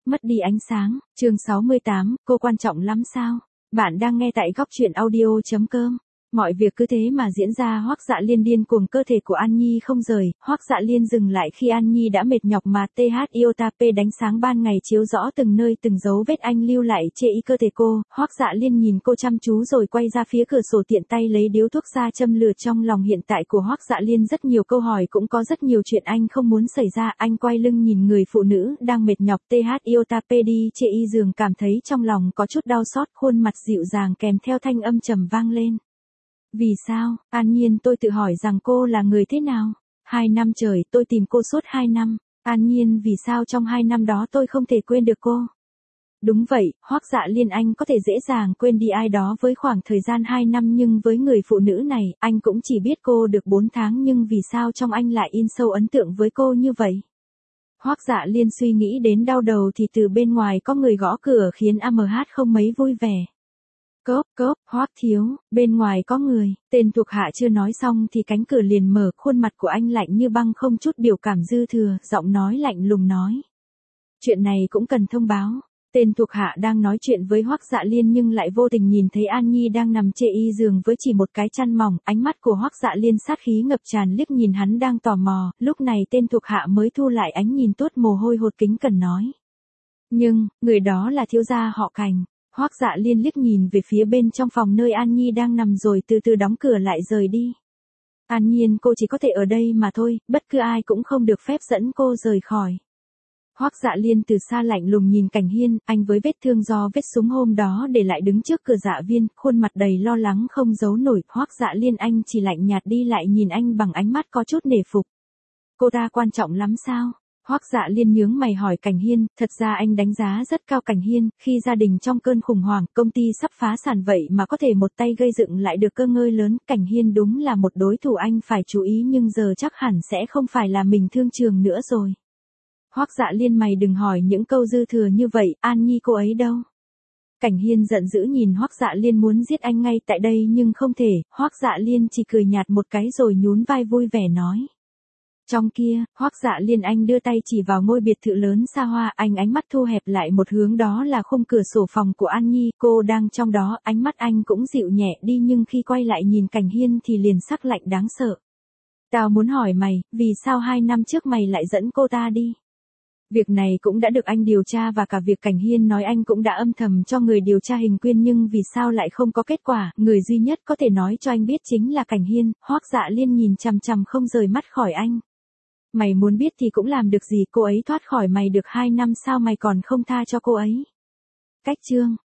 mất đi ánh sáng, chương 68, cô quan trọng lắm sao? Bạn đang nghe tại góc truyện audio.com. Mọi việc cứ thế mà diễn ra. Hoắc Dạ Liên điên cuồng, cơ thể của An Nhi không rời. Hoắc Dạ Liên dừng lại khi An Nhi đã mệt nhọc mà TH Iotap đánh sáng ban ngày chiếu rõ từng nơi từng dấu vết anh lưu lại chê y cơ thể cô. Hoắc Dạ Liên nhìn cô chăm chú rồi quay ra phía cửa sổ, tiện tay lấy điếu thuốc ra châm lửa. Trong lòng hiện tại của Hoắc Dạ Liên rất nhiều câu hỏi, cũng có rất nhiều chuyện anh không muốn xảy ra. Anh quay lưng nhìn người phụ nữ đang mệt nhọc TH Iotap đi chê y giường, cảm thấy trong lòng có chút đau xót, khuôn mặt dịu dàng kèm theo thanh âm trầm vang lên. Vì sao? An Nhiên, tôi tự hỏi rằng cô là người thế nào? 2 năm trời, tôi tìm cô suốt 2 năm. An Nhiên, vì sao trong 2 năm đó tôi không thể quên được cô? Đúng vậy, Hoắc Dạ Liên, anh có thể dễ dàng quên đi ai đó với khoảng thời gian 2 năm, nhưng với người phụ nữ này, anh cũng chỉ biết cô được 4 tháng, nhưng vì sao trong anh lại in sâu ấn tượng với cô như vậy? Hoắc Dạ Liên suy nghĩ đến đau đầu thì từ bên ngoài có người gõ cửa khiến AMH không mấy vui vẻ. Cốp cốp, Hoắc thiếu, bên ngoài có người. Tên thuộc hạ chưa nói xong thì cánh cửa liền mở, khuôn mặt của anh lạnh như băng, không chút biểu cảm dư thừa, giọng nói lạnh lùng nói. Chuyện này cũng cần thông báo. Tên thuộc hạ đang nói chuyện với Hoắc Dạ Liên nhưng lại vô tình nhìn thấy An Nhi đang nằm chê y giường với chỉ một cái chăn mỏng. Ánh mắt của Hoắc Dạ Liên sát khí ngập tràn, liếc nhìn hắn đang tò mò. Lúc này tên thuộc hạ mới thu lại ánh nhìn tuốt mồ hôi hột, kính cẩn nói. Nhưng, người đó là thiếu gia họ Cảnh. Hoắc Dạ Liên liếc nhìn về phía bên trong phòng nơi An Nhi đang nằm rồi từ từ đóng cửa lại rời đi. An Nhiên, cô chỉ có thể ở đây mà thôi, bất cứ ai cũng không được phép dẫn cô rời khỏi. Hoắc Dạ Liên từ xa lạnh lùng nhìn Cảnh Hiên, anh với vết thương do vết súng hôm đó để lại đứng trước cửa Dạ Viên, khuôn mặt đầy lo lắng không giấu nổi. Hoắc Dạ Liên, anh chỉ lạnh nhạt đi lại nhìn anh bằng ánh mắt có chút nể phục. Cô ta quan trọng lắm sao? Hoắc Dạ Liên nhướng mày hỏi Cảnh Hiên, thật ra anh đánh giá rất cao Cảnh Hiên, khi gia đình trong cơn khủng hoảng, công ty sắp phá sản vậy mà có thể một tay gây dựng lại được cơ ngơi lớn. Cảnh Hiên đúng là một đối thủ anh phải chú ý, nhưng giờ chắc hẳn sẽ không phải là mình thương trường nữa rồi. Hoắc Dạ Liên, mày đừng hỏi những câu dư thừa như vậy, An Nhi cô ấy đâu? Cảnh Hiên giận dữ nhìn Hoắc Dạ Liên, muốn giết anh ngay tại đây nhưng không thể. Hoắc Dạ Liên chỉ cười nhạt một cái rồi nhún vai vui vẻ nói. Trong kia, Hoắc Dạ Liên, anh đưa tay chỉ vào ngôi biệt thự lớn xa hoa, anh ánh mắt thu hẹp lại một hướng, đó là khung cửa sổ phòng của An Nhi, cô đang trong đó. Ánh mắt anh cũng dịu nhẹ đi, nhưng khi quay lại nhìn Cảnh Hiên thì liền sắc lạnh đáng sợ. Tao muốn hỏi mày, vì sao 2 năm trước mày lại dẫn cô ta đi? Việc này cũng đã được anh điều tra, và cả việc Cảnh Hiên nói anh cũng đã âm thầm cho người điều tra Hình Quyên, nhưng vì sao lại không có kết quả? Người duy nhất có thể nói cho anh biết chính là Cảnh Hiên. Hoắc Dạ Liên nhìn chằm chằm không rời mắt khỏi anh. Mày muốn biết thì cũng làm được gì, cô ấy thoát khỏi mày được 2 năm sao mày còn không tha cho cô ấy? Cách chương